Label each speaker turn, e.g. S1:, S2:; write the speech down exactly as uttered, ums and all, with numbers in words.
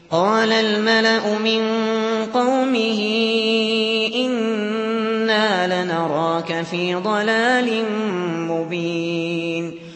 S1: قال الملأ من قومه إنا لنراك في ضلال مبين